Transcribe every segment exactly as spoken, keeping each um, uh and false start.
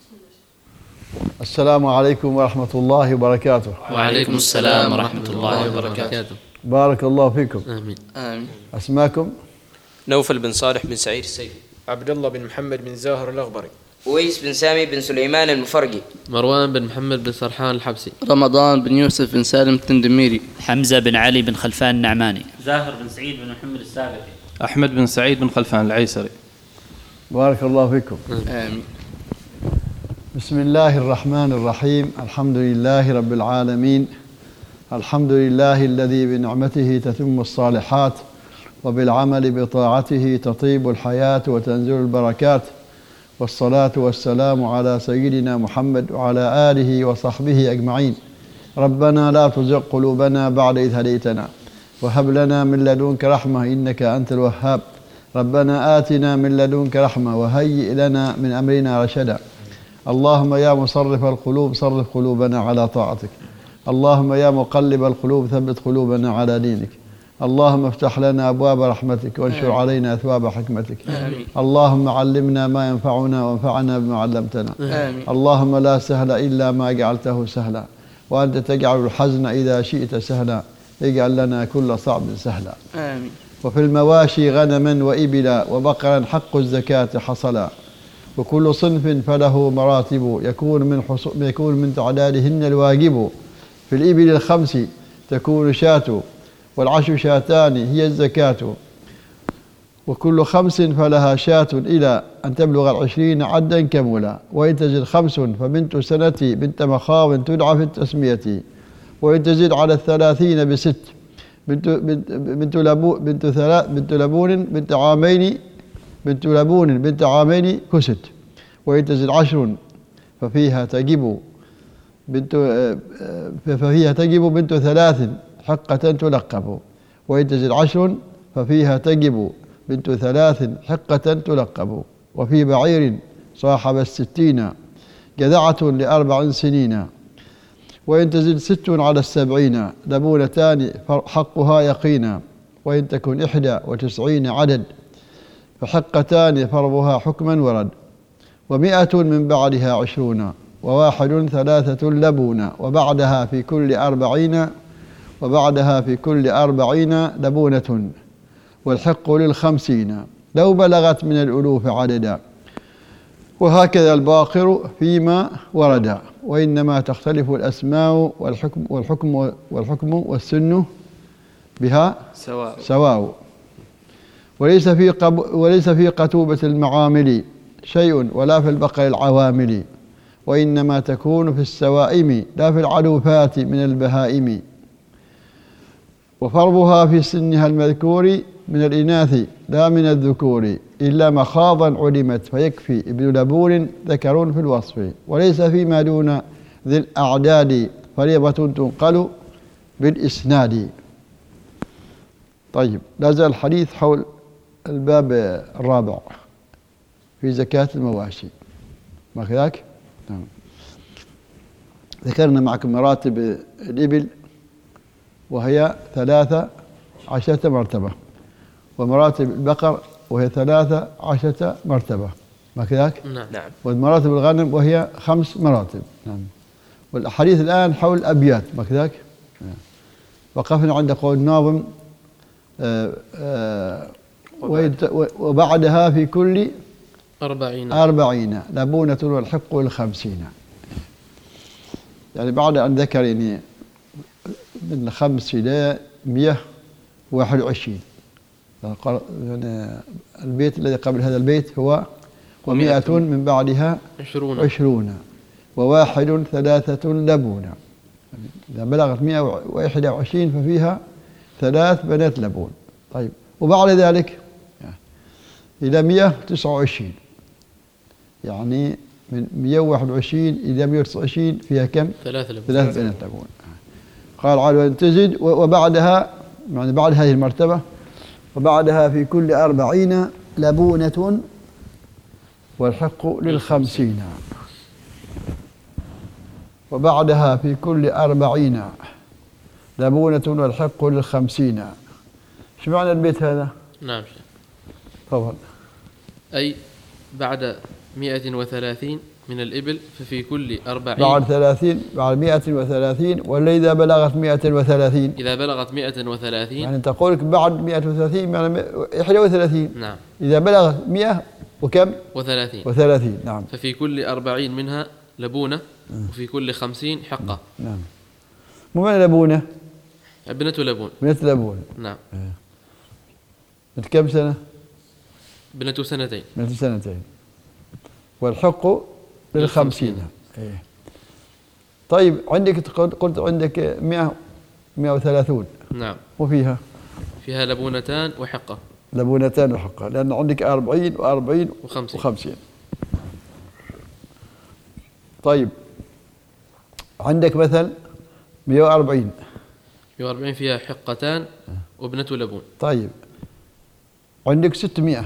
السلام عليكم ورحمة الله وبركاته. وعليكم السلام ورحمة الله وبركاته. بارك الله فيكم. آمين. آمين. أسماكم؟ نوفل بن صالح بن سعيد السيفي. عبد الله بن محمد بن زاهر الأغبري. ويس بن سامي بن سليمان المفرقي. مروان بن محمد بن سرحان الحبسي. رمضان بن يوسف بن سالم التندميري. حمزة بن علي بن خلفان النعماني. زاهر بن سعيد بن محمد السابقي. أحمد بن سعيد بن خلفان العيسري. بارك الله فيكم. آمين. بسم الله الرحمن الرحيم. الحمد لله رب العالمين. الحمد لله الذي بنعمته تتم الصالحات وبالعمل بطاعته تطيب الحياة وتنزل البركات، والصلاة والسلام على سيدنا محمد وعلى آله وصحبه أجمعين. ربنا لا تزغ قلوبنا بعد إذ هديتنا وهب لنا من لدنك رحمة إنك أنت الوهاب. ربنا آتنا من لدنك رحمة وهيئ لنا من أمرنا رشدا. اللهم يا مصرف القلوب صرف قلوبنا على طاعتك. اللهم يا مقلب القلوب ثبت قلوبنا على دينك. اللهم افتح لنا أبواب رحمتك وانشر علينا أثواب حكمتك. آمين. اللهم علمنا ما ينفعنا وانفعنا بما علمتنا. آمين. اللهم لا سهل إلا ما جعلته سهلا، وأنت تجعل الحزن إذا شئت سهلا. اجعل لنا كل صعب سهلا. آمين. وفي المواشي غنما وإبلا وبقرا حق الزكاة حصلا، وكل صنف فله مراتب يكون من يكون من تعدادهن الواجب. في الإبل الخمس تكون شاة، والعشر شاتان هي الزكاة، وكل خمس فلها شاة إلى أن تبلغ العشرين عدا كملا. وإن تزد خمس فبنت سنة بنت مخاض تدعى في التسمية. وإن تزد على الثلاثين بست بنت بنت بنت لبون بنت ثلاث بنت لبون بنت عامين بنت لبون بنت عامين كست. وإن تزد عشر ففيها تجب بنت ففيها تجب بنت ثلاث حقة تلقب. وإن تزد عشر ففيها تجب بنت ثلاث حقة تلقب. وفي بعير صاحب الستين جذعة لأربع سنين. وإن تزد ست على السبعين لبونتان حقها يقينا. وإن تكن إحدى وتسعين عدد فحقتان فرضها حكما ورد. ومئة من بعدها عشرون وواحد ثلاثة لبونا. وبعدها في كل أربعين وبعدها في كل أربعين لبونة، والحق للخمسين لو بلغت من الألوف عددا. وهكذا الباقر فيما ورد. وإنما تختلف الأسماء والحكم والحكم والحكم والسن بها سواء سواء. وليس في قب وليس في قتوبة المعامل شيء ولا في البقر العوامل. وإنما تكون في السوائم لا في العلوفات من البهائم. وفرضها في سنها المذكور من الإناث لا من الذكور، إلا مخاضا علمت فيكفي ابن لبون ذكر في الوصف. وليس فيما دون ذي الأعداد فريضة تنقل بالإسناد. طيب، لا زال الحديث حول الباب الرابع في زكاة المواشي، ما كذاك؟ نعم. ذكرنا معكم مراتب الإبل وهي ثلاثة عشرة مرتبة، ومراتب البقر وهي ثلاثة عشرة مرتبة، ما كذاك؟ نعم. ومراتب الغنم وهي خمس مراتب. نعم. والحديث الآن حول الأبيات، ما كذاك؟ نعم. وقفنا عند قول الناظم آآ آآ وبعدها في كل أربعين أربعين لبونة والحق الخمسين. يعني بعد أن ذكر يعني من خمس إلى مئة واحد وعشرين. يعني البيت الذي قبل هذا البيت هو ومئة من بعدها عشرون, عشرون وواحد ثلاثة لبون. إذا بلغت مئة وواحد وعشرين ففيها ثلاث بنات لبون. طيب، وبعد ذلك إلى مئة وتسعة وعشرين، يعني من مئة وواحد وعشرين إلى مئة وتسعة وعشرين فيها كم؟ ثلاث لبون. ثلاث بنات لبون. قال عاد وإن تزد وبعدها، يعني بعد هذه المرتبة، وبعدها في كل أربعين لبونة والحق للخمسين. وبعدها في كل أربعين لبونة والحق للخمسين. شو معنى البيت هذا؟ نعم شيخ. تفضل. أي بعد مئة وثلاثين من الإبل ففي كل أربعين بعد ثلاثين بعد مئة وثلاثين، ولا إذا بلغت مئة وثلاثين؟ إذا بلغت مئة وثلاثين يعني تقول لك بعد مئة وثلاثين يعني واحد وثلاثين. نعم. إذا بلغت مئة وكم؟ وثلاثين. وثلاثين. نعم. ففي كل أربعين منها لبونة وفي كل خمسين حقة. نعم. مو من لبونة؟ ابنة لبون. ابنة لبون. نعم. من كم سنة؟ ابنة سنتين. ابنة سنتين. والحق للخمسين. إيه. طيب عندك قلت عندك مئة مئة وثلاثون. نعم. وفيها؟ فيها لبونتان وحقة. لبونتان وحقة، لأن عندك أربعين وأربعين وخمسين. وخمسين. طيب عندك مثل مئة وأربعين. مئة وأربعين فيها حقتان وابنة لبون. طيب عندك ستمئة.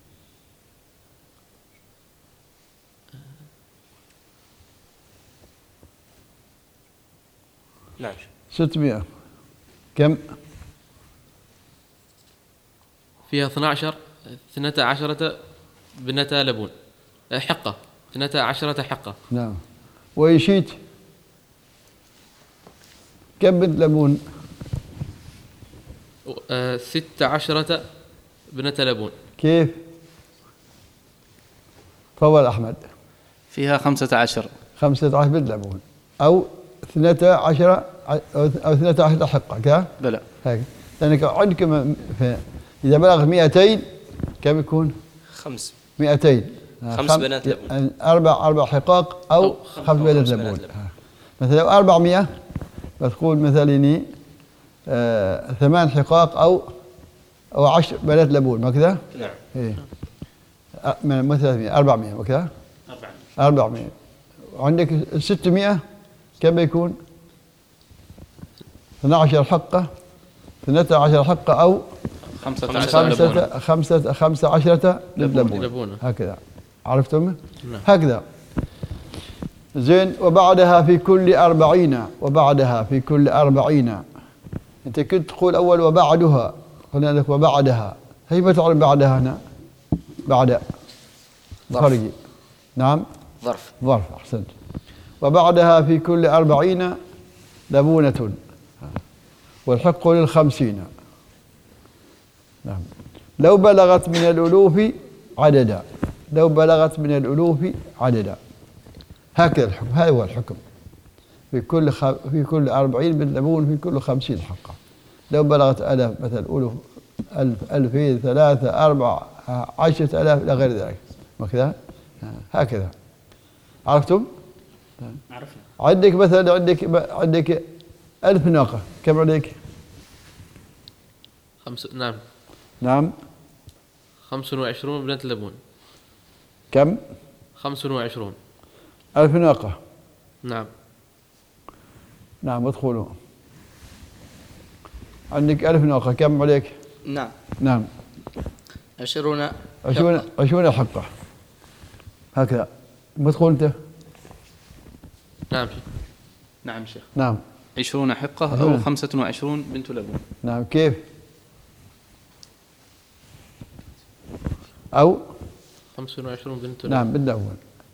نعم. ستمئة كم؟ فيها اثنا عشر اثنتا عشرة بنتا لبون حقة اثنتا عشرة حقة. نعم. ويشيت كم بنت لبون؟ آه ست عشرة بنتا لبون. كيف؟ فضل أحمد. فيها خمسة عشر. خمسة عشر بنت لبون أو اثنتا عشرة أو اثنتا عشرة حقة كذا؟ بلى. هيك. لأنك عندك إذا بلغ مئتين كم يكون؟ خمس. مئتين. خمس خم... بنات لبون. أربع أربع حقاق أو, أو خمس بنات لبون. مثلا لو أربعمئة بتقول مثلا آه ثمان حقاق أو أو عشر بنات لبون ما كذا؟ نعم. إيه. من ثلاثمئة أربعمئة ما كذا؟ أربعمئة. أربعمئة. وعندك ستمئة كم يكون؟ اثنا عشر حقة اثنتا عشر حقة أو خمسة عشر خمسة خمسة خمسة عشرة لبون. لبون. هكذا عرفتم؟ نعم. هكذا. زين. وبعدها في كل أربعين. وبعدها في كل أربعين. أنت كنت تقول أول وبعدها، قلنا لك وبعدها. هي ما تعرف بعدها هنا؟ بعد فرقي. نعم. ظرف. ظرف. أحسنت. وبعدها في كل أربعين لبونة والحق للخمسين. نعم. لو بلغت من الألوف عددا. لو بلغت من الألوف عددا. هكذا الحكم. هذا هو الحكم. في كل خ... في كل أربعين باللبون في كل خمسين حقة. لو بلغت ألف مثلا ألوف ألف ألفين ثلاثة أربعة عشرة ألاف إلى غير ذلك. وكذا هكذا. عرفتم؟ عرفنا. عندك مثلا عندك عندك ألف ناقة كم عندك؟ خمس. نعم. نعم. خمس وعشرون بنت لبون. كم؟ خمس وعشرون. ألف ناقة. نعم. نعم. ادخلوا. عندك ألف ناقة كم عليك؟ نعم. نعم. عشرون. عشرون عشرون حقة. هكذا. مدخول أنت؟ نعم. نعم شيخ. نعم. عشرون حقة عشرون. أو خمسة وعشرون بنت لبون. نعم. كيف؟ أو خمس وعشرون بنت لبون. نعم بالأول.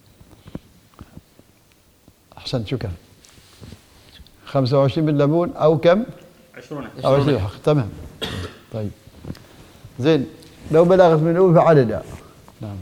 أحسنت. شكرا. خمسة وعشرين باللبون أو كم؟ عشرون. أو عشرين حق. تمام. طيب. زين. لو بلغت من الأول فعددا. نعم.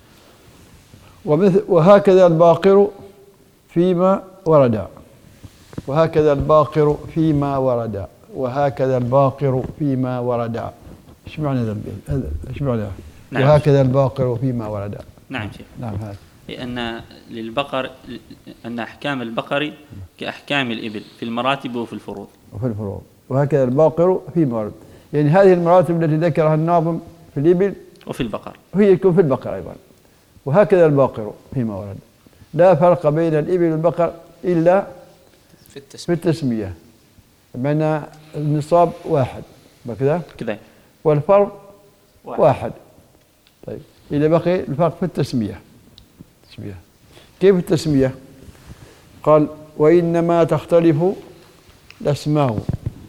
ومثل وهكذا الباقر فيما ورد. وهكذا الباقر فيما ورد. وهكذا الباقر فيما ورد. ايش معنى هذا؟ ايش معنى؟ نعم. وهكذا الباقر فيما ورد. نعم شيخ. نعم. هذا لأن للبقر أن أحكام البقر كأحكام الإبل في المراتب وفي الفروض. وفي الفروض. وهكذا الباقر فيما ورد. يعني هذه المراتب التي ذكرها الناظم في الإبل وفي البقر هي يكون في البقر أيضا. وهكذا الباقر فيما ورد. لا فرق بين الإبل والبقر إلا في التسمية. في التسمية. بمعنى النصاب واحد كذا كذا والفرض واحد. واحد. طيب إذا بقي الفرق في التسمية. التسمية كيف التسمية؟ قال وإنما تختلف الأسماء.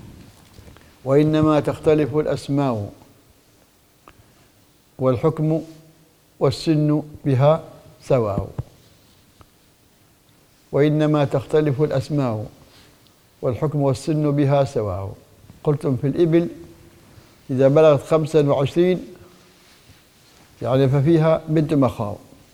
وإنما تختلف الأسماء والحكم والسن بها سواء، وإنما تختلف الأسماء والحكم والسن بها سواء. قلتم في الإبل إذا بلغت خمسا وعشرين يعني ففيها بنت مخاض،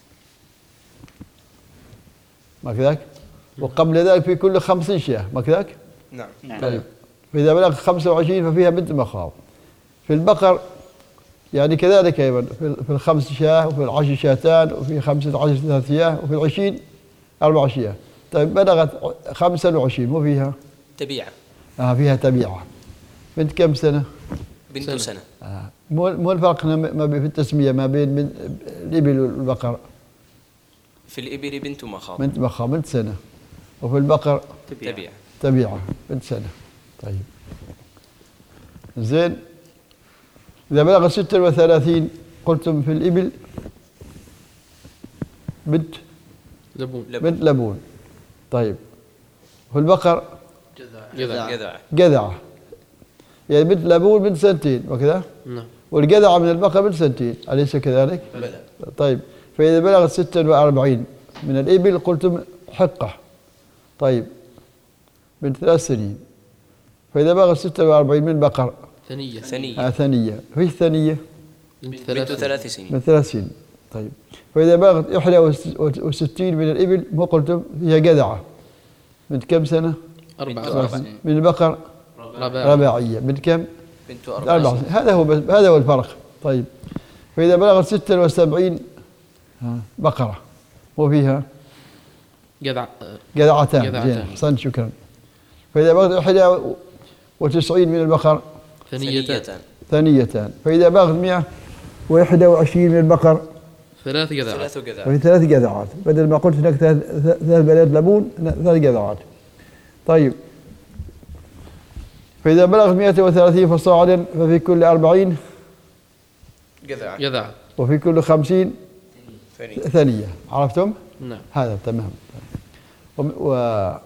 ما كذاك؟ وقبل ذلك في كل خمس شياه، ما كذاك؟ نعم. طيب، فإذا بلغت خمسة وعشرين ففيها بنت مخاض. في البقر يعني كذلك أيضا، في الخمس شاه وفي العشر شاتان وفي خمسة عشر ثلاث شياه وفي العشرين أربع شياه. طيب بلغت خمسة وعشرين مو فيها؟ تبيعة. آه فيها تبيعة. بنت كم سنة؟ بنت سنة, سنة. آه. مو مو الفرق ما في التسمية ما بين الإبل والبقر؟ في الإبل بنت مخاض. بنت مخاض بنت سنة، وفي البقر تبيعة. تبيعة بنت سنة. طيب زين. إذا بلغ ستة وثلاثين قلتم في الإبل بنت لبون. بنت لبون. طيب في البقر جذعة. جذعة. جذعة، يعني بنت لبون بنت سنتين وكذا. نعم. والجذعة من البقر بنت سنتين، أليس كذلك؟ بلى. طيب فإذا بلغت ستة وأربعين من الإبل قلتم حقة. طيب بنت ثلاث سنين. فإذا بلغت ستة وأربعين من البقر ثنية. ثنية. آه ثنية. فيش ثنية؟ بنت بنت ثلاث ثلاث سنين. من ثلاث سنين. طيب فإذا بلغت إحدى وستين من الإبل ما قلتم فيها جذعة. من كم سنة؟ أربعة. من البقر رباعية. رباعية. من كم؟ بنت أربع أربع سنين. هذا هو هذا هو الفرق. طيب فإذا بلغت ستة وسبعين بقرة وفيها جذع. جذعتان. جذعتان. زين أحسنت شكرا. فإذا بلغت إحدى وتسعين من البقر ثنيتان. ثنيتان. فإذا بلغت مئة وإحدى وعشرين من البقر ثلاث جذعات. ثلاث جذعات. وفي ثلاث جذعات، بدل ما قلت هناك ثلاث ثلاث بنات لبون ثلاث جذعات. طيب فإذا بلغت مئة وثلاثين فصاعدا ففي كل أربعين جذعة. جذعة. وفي كل خمسين ثنية. ثنية. عرفتم؟ نعم. هذا تمام. ولو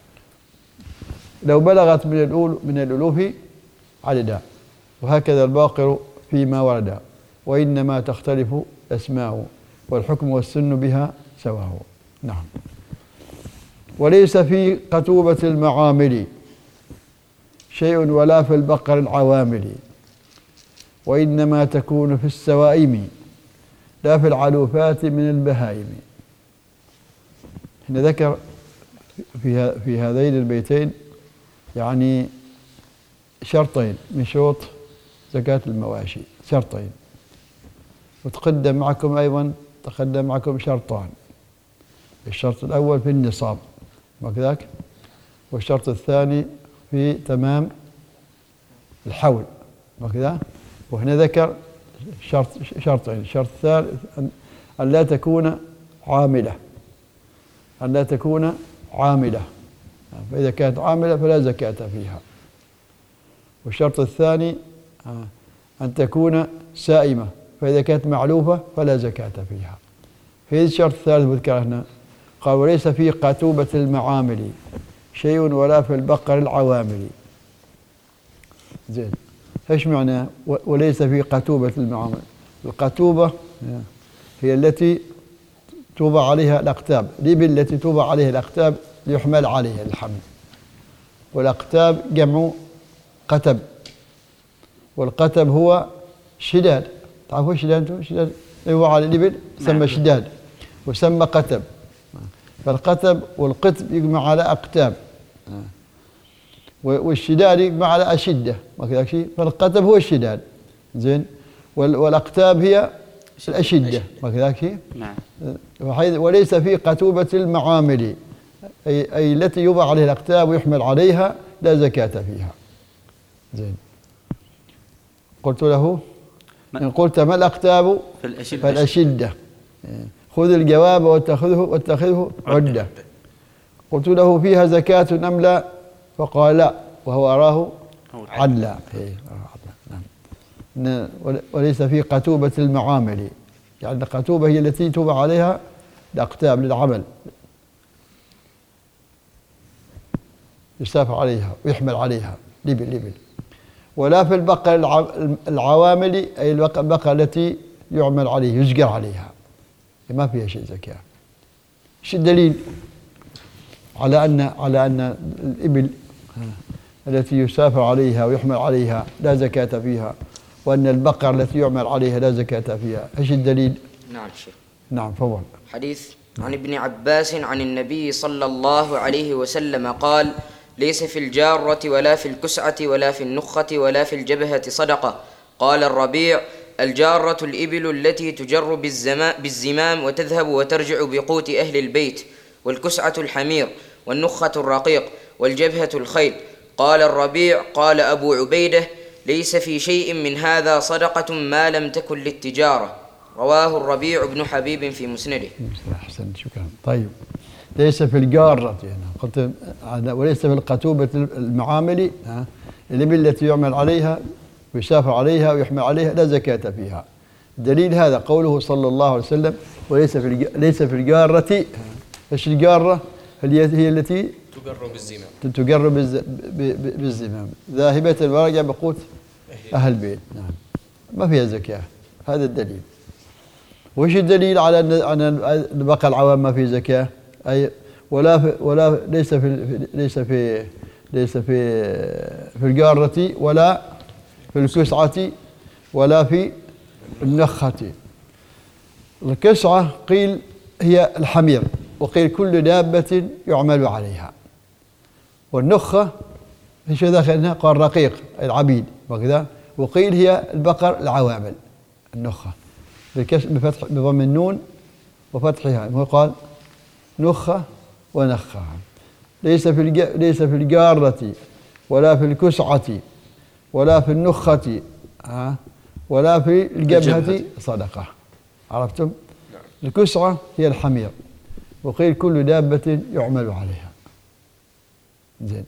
بلغت من الأول من الألوف عددا، وهكذا الباقر فيما ورد، وإنما تختلف الأسماء والحكم والسن بها سواء. نعم. وليس في قتوبة المعامل شيء ولا في البقر العوامل، وإنما تكون في السوائم لا في العلوفات من البهائم. هنا ذكر في في هذين البيتين يعني شرطين من شروط زكاة المواشي، شرطين. وتقدم معكم أيضا تقدم معكم شرطان. الشرط الأول في النصاب وكذاك، والشرط الثاني في تمام الحول وكذا. وهنا ذكر شرط شرطين. الشرط الثالث أن لا تكون عاملة، أن لا تكون عاملة، فإذا كانت عاملة فلا زكاة فيها. والشرط الثاني أن تكون سائمة، فإذا كانت معلوفة فلا زكاة فيها. في الشرط الثالث مذكر هنا قال وليس في قتوبة المعامل شيء ولا في البقر العوامل. زين، ايش معنى وليس في قتوبة المعامل؟ القتوبة هي التي توضع عليها الأقتاب، الإبل التي توضع عليها الأقتاب يحمل عليها الحمل. والأقتاب جمع قتب، والقتب هو شداد. تعرفوا الشداد انتم؟ الشداد يوضع على الإبل يسمى شداد ويسمى قتب. فالقتب والقتب يجمع على أقتاب، والشداد يجمع على أشدة، ما كذا شيء. فالقتب هو الشداد، زين، والأقتاب هي الأشدة، ما كذا شيء. نعم. وليس في قتوبة المعامل أي, أي التي يوضع عليها الأقتاب ويحمل عليها لا زكاة فيها. زين. قلت له إن قلت ما الأقتاب فالأشدة، خذ الجواب واتخذه واتخذه عدة. قلت له فيها زكاة أم لا؟ فقال لا، وهو أراه عدلا. نعم. وليس في قتوبة المعامل، يعني القتوبة هي التي توضع عليها الأقتاب للعمل، يسافر عليها ويحمل عليها لبل لبل. ولا في البقر العوامل أي البقر التي يعمل عليه يزجر عليها، ما فيها شيء زكاة. ايش الدليل على أن على أن الإبل التي يسافر عليها ويحمل عليها لا زكاة فيها، وأن البقر التي يعمل عليها لا زكاة فيها؟ ايش الدليل؟ نعم شيخ. نعم فضل. حديث عن ابن عباس عن النبي صلى الله عليه وسلم قال: ليس في الجارة ولا في الكسعة ولا في النخة ولا في الجبهة صدقة. قال الربيع: الجارة الإبل التي تجر بالزمام وتذهب وترجع بقوت أهل البيت، والكسعة الحمير، والنخة الرقيق، والجبهة الخيل. قال الربيع: قال أبو عبيدة: ليس في شيء من هذا صدقة ما لم تكن للتجارة. رواه الربيع بن حبيب في مسنده. أحسن، شكرا. طيب، ليس في الجارة يعني قلت، وليس في القتوبة المعامل، الإبل التي يعمل عليها ويسافر عليها ويحمل عليها لا زكاة فيها. دليل هذا قوله صلى الله عليه وسلم: وليس في ليس في الجارة. ايش الجارة؟ هي هي التي تجر بالزمام تجر بالزمام ذاهبة وراجع بقوت أهل البيت. نعم، ما فيها زكاة. هذا الدليل. وش الدليل على أن البقر العوام ما في زكاة؟ أي ولا في ولا ليس في ليس في ليس في في الجارة ولا في الكسعة ولا في النخة. الكسعة قيل هي الحمير، وقيل كل دابة يعمل عليها. والنخة ايش داخلها؟ قال رقيق العبيد وكذا. وقيل هي البقر العوامل النخة بفتح بضم النون وفتحها، هو قال نخة ونخة. ليس في ليس في الجارة ولا في الكسعة ولا في النخة ولا في الجبهة صدقة. عرفتم؟ الكسعة هي الحمير، وقيل كل دابة يعمل عليها. زين.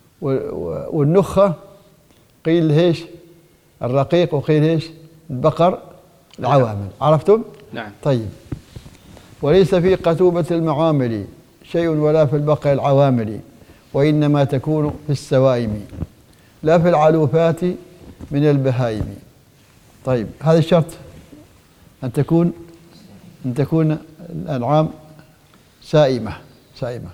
والنخة قيل ايش؟ الرقيق، وقيل ايش؟ البقر العوامل. عرفتم؟ نعم. طيب، وليس في قتوبة المعامل شيء ولا في البقر العوامل، وإنما تكون في السوائم لا في العلوفات من البهائم. طيب، هذا الشرط أن تكون أن تكون الأنعام سائمة سائمة.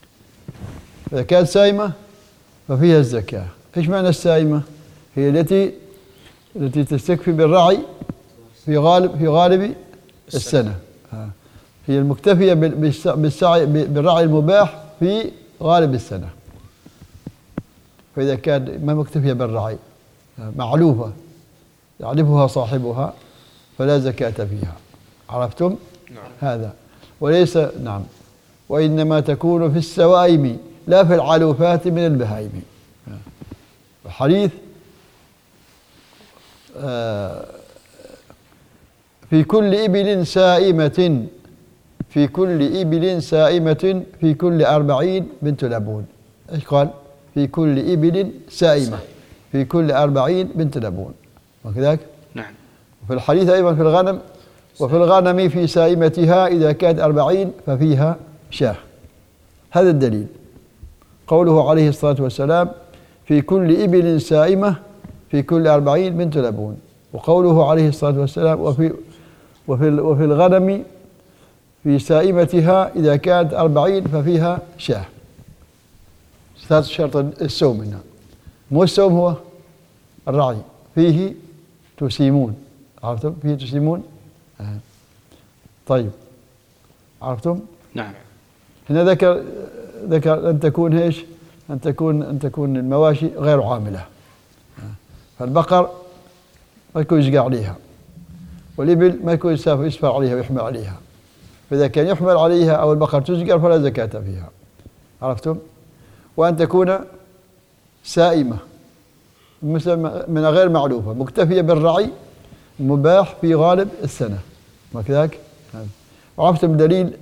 إذا كانت سائمة ففيها الزكاة. إيش معنى السائمة؟ هي التي التي تستكفي بالرعي في غالب في غالب السنة. هي المكتفية بالسعي بالرعي المباح في غالب السنة. فإذا كان ما مكتفية بالرعي معلوفة يعرفها صاحبها فلا زكاة فيها. عرفتم؟ نعم. هذا. وليس نعم وإنما تكون في السوائم لا في العلوفات من البهائم. الحديث في كل إبل سائمة في كل إبل سائمة في كل أربعين بنت لبون. إيش قال؟ في كل إبل سائمة في كل أربعين بنت لبون، وكذلك. نعم. وفي الحديث أيضا في الغنم: وفي الغنم في سائمتها إذا كانت أربعين ففيها شاه. هذا الدليل. قوله عليه الصلاة والسلام: في كل إبل سائمة في كل أربعين بنت لبون. وقوله عليه الصلاة والسلام: وفي وفي وفي الغنم في سائمتها إذا كانت أربعين ففيها شاه. ثالث شرط السوم هنا. مو السوم هو الرعي. فيه تسيمون. عرفتم؟ فيه تسيمون. آه. طيب، عرفتم؟ نعم. هنا ذكر ذكر أن تكون ايش؟ أن تكون أن تكون المواشي غير عاملة. آه. فالبقر ما يكون يشقى عليها، والإبل ما يكون يسافر يسفر عليها ويحمل عليها. فإذا كان يحمل عليها أو البقر تشقى فلا زكاة فيها. عرفتم؟ وأن تكون سائمة من غير معلوفة مكتفية بالرعي المباح في غالب السنة، وكذلك. وعرفتم دليل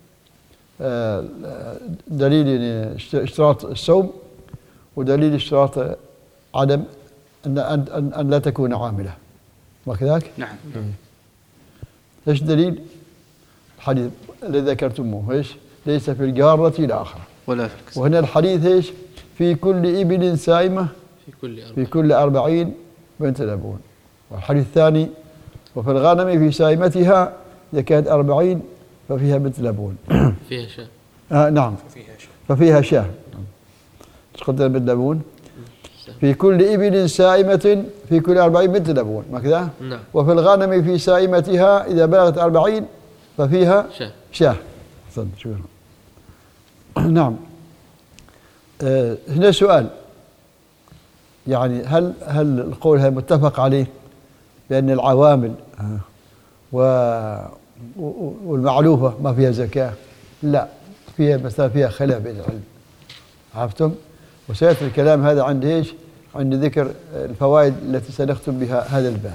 دليل يعني اشتراط الصوم، ودليل اشتراط عدم أن أن أن لا تكون عاملة، وكذلك. نعم. ايش دليل الحديث الذي ذكرتموه؟ ايش؟ ليس في الجارة الآخرة ولا في الكسب. وهنا الحديث ايش؟ في كل إبل سائمة في كل في كل أربعين بنت لبون. والحديث الثاني: وفي الغنم في سائمتها إذا كانت أربعين ففيها بنت لبون. فيها شاة. آه نعم. ففيها شاة. ففيها شاة. ايش قدر بنت لبون؟ في كل إبل سائمة في كل أربعين بنت لبون، ما كذا؟ نعم. وفي الغنم في سائمتها إذا بلغت أربعين ففيها شاة. شاة. صدق شو نعم. آه هنا سؤال، يعني هل هل القول هذا متفق عليه بأن العوامل و والمعلوفة ما فيها زكاة؟ لا، فيها مثلا فيها خلاف بين العلم، عرفتم؟ وسيأتي الكلام هذا عند ايش؟ عند ذكر الفوائد التي سنختم بها هذا الباب.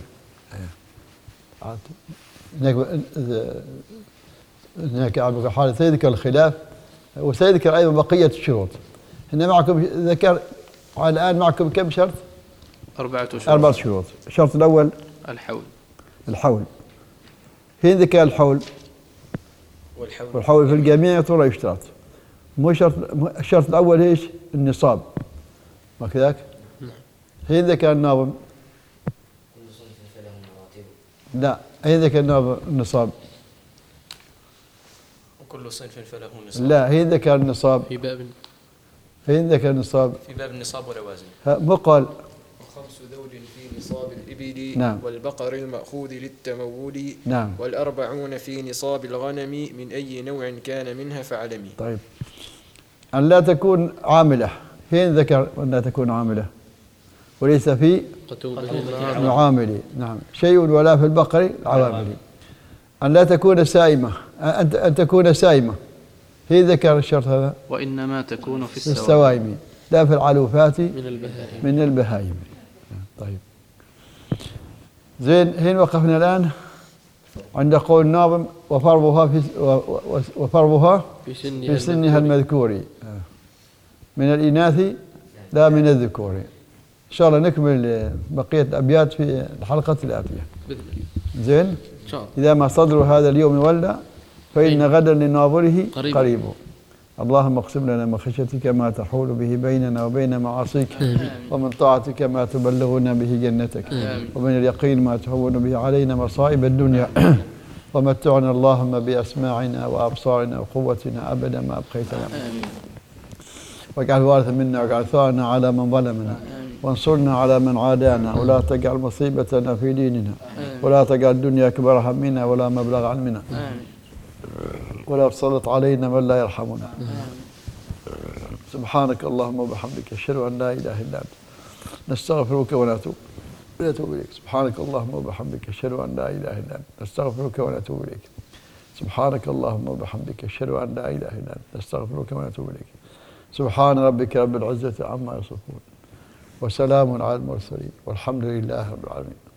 هناك هناك على حال سيذكر الخلاف وسيذكر أيضا بقية الشروط. هنا معكم ذكر الآن معكم كم شرط؟ أربعة شروط. أربعة شروط. الشرط الأول الحول. الحول. حين ذكر الحول والحول والحول في الجميع طرق يشترط. مو شرط. الشرط الأول ايش؟ النصاب، ما كذاك؟ حين ذكر الناظم لا، حين ذكر النصاب وكل صنف فله نصاب. لا، حين ذكر النصاب في باب حين ذكر النصاب في باب النصاب ولوازمه. مو قال وخمس ذود في نصاب الإبل نعم. والبقر المأخوذ للتمول نعم. والأربعون في نصاب الغنم من أي نوع كان منها فعلمي. طيب، أن لا تكون عاملة. حين ذكر أن لا تكون عاملة وليس في معاملي. نعم. شيء ولا في البقر عواملي. أن لا تكون سائمة، أن تكون سائمة. حين ذكر الشرط هذا وإنما تكون في السوائم. السوائم لا في العلوفات من البهائم. من البهائم. طيب زين. حين وقفنا الآن عند قول الناظم وفرضها في وفرضها في سنها, في سنها المذكور من الإناث لا من الذكور. إن شاء الله نكمل بقية الأبيات في الحلقة الآتية بإذن الله. زين. إن شاء الله. إذا ما صدر هذا اليوم ولا فإن غدا لناظره قريب. قريب. اللهم اقسم لنا من خشيتك ما تحول به بيننا وبين معاصيك، ومن طاعتك ما تبلغنا به جنتك، ومن اليقين ما تهون به علينا مصائب الدنيا، ومتعنا اللهم بأسماعنا وأبصارنا وقوتنا أبدا ما أبقيتنا، واجعل وارثا منا واجعل ثارنا على من ظلمنا، وانصرنا على من عادانا، ولا تجعل مصيبتنا في ديننا، ولا تجعل الدنيا أكبر همنا ولا مبلغ علمنا، ولا تسلط علينا من لا يرحمنا. سبحانك اللهم وبحمدك أشهد أن لا إله إلا أنت نستغفرك ونتوب ونتوب إليك. سبحانك اللهم وبحمدك أشهد أن لا إله إلا أنت نستغفرك ونتوب إليك. سبحانك اللهم وبحمدك أشهد أن لا إله إلا أنت نستغفرك ونتوب إليك. سبحان ربك رب العزة عما يصفون وسلام على المرسلين والحمد لله رب العالمين.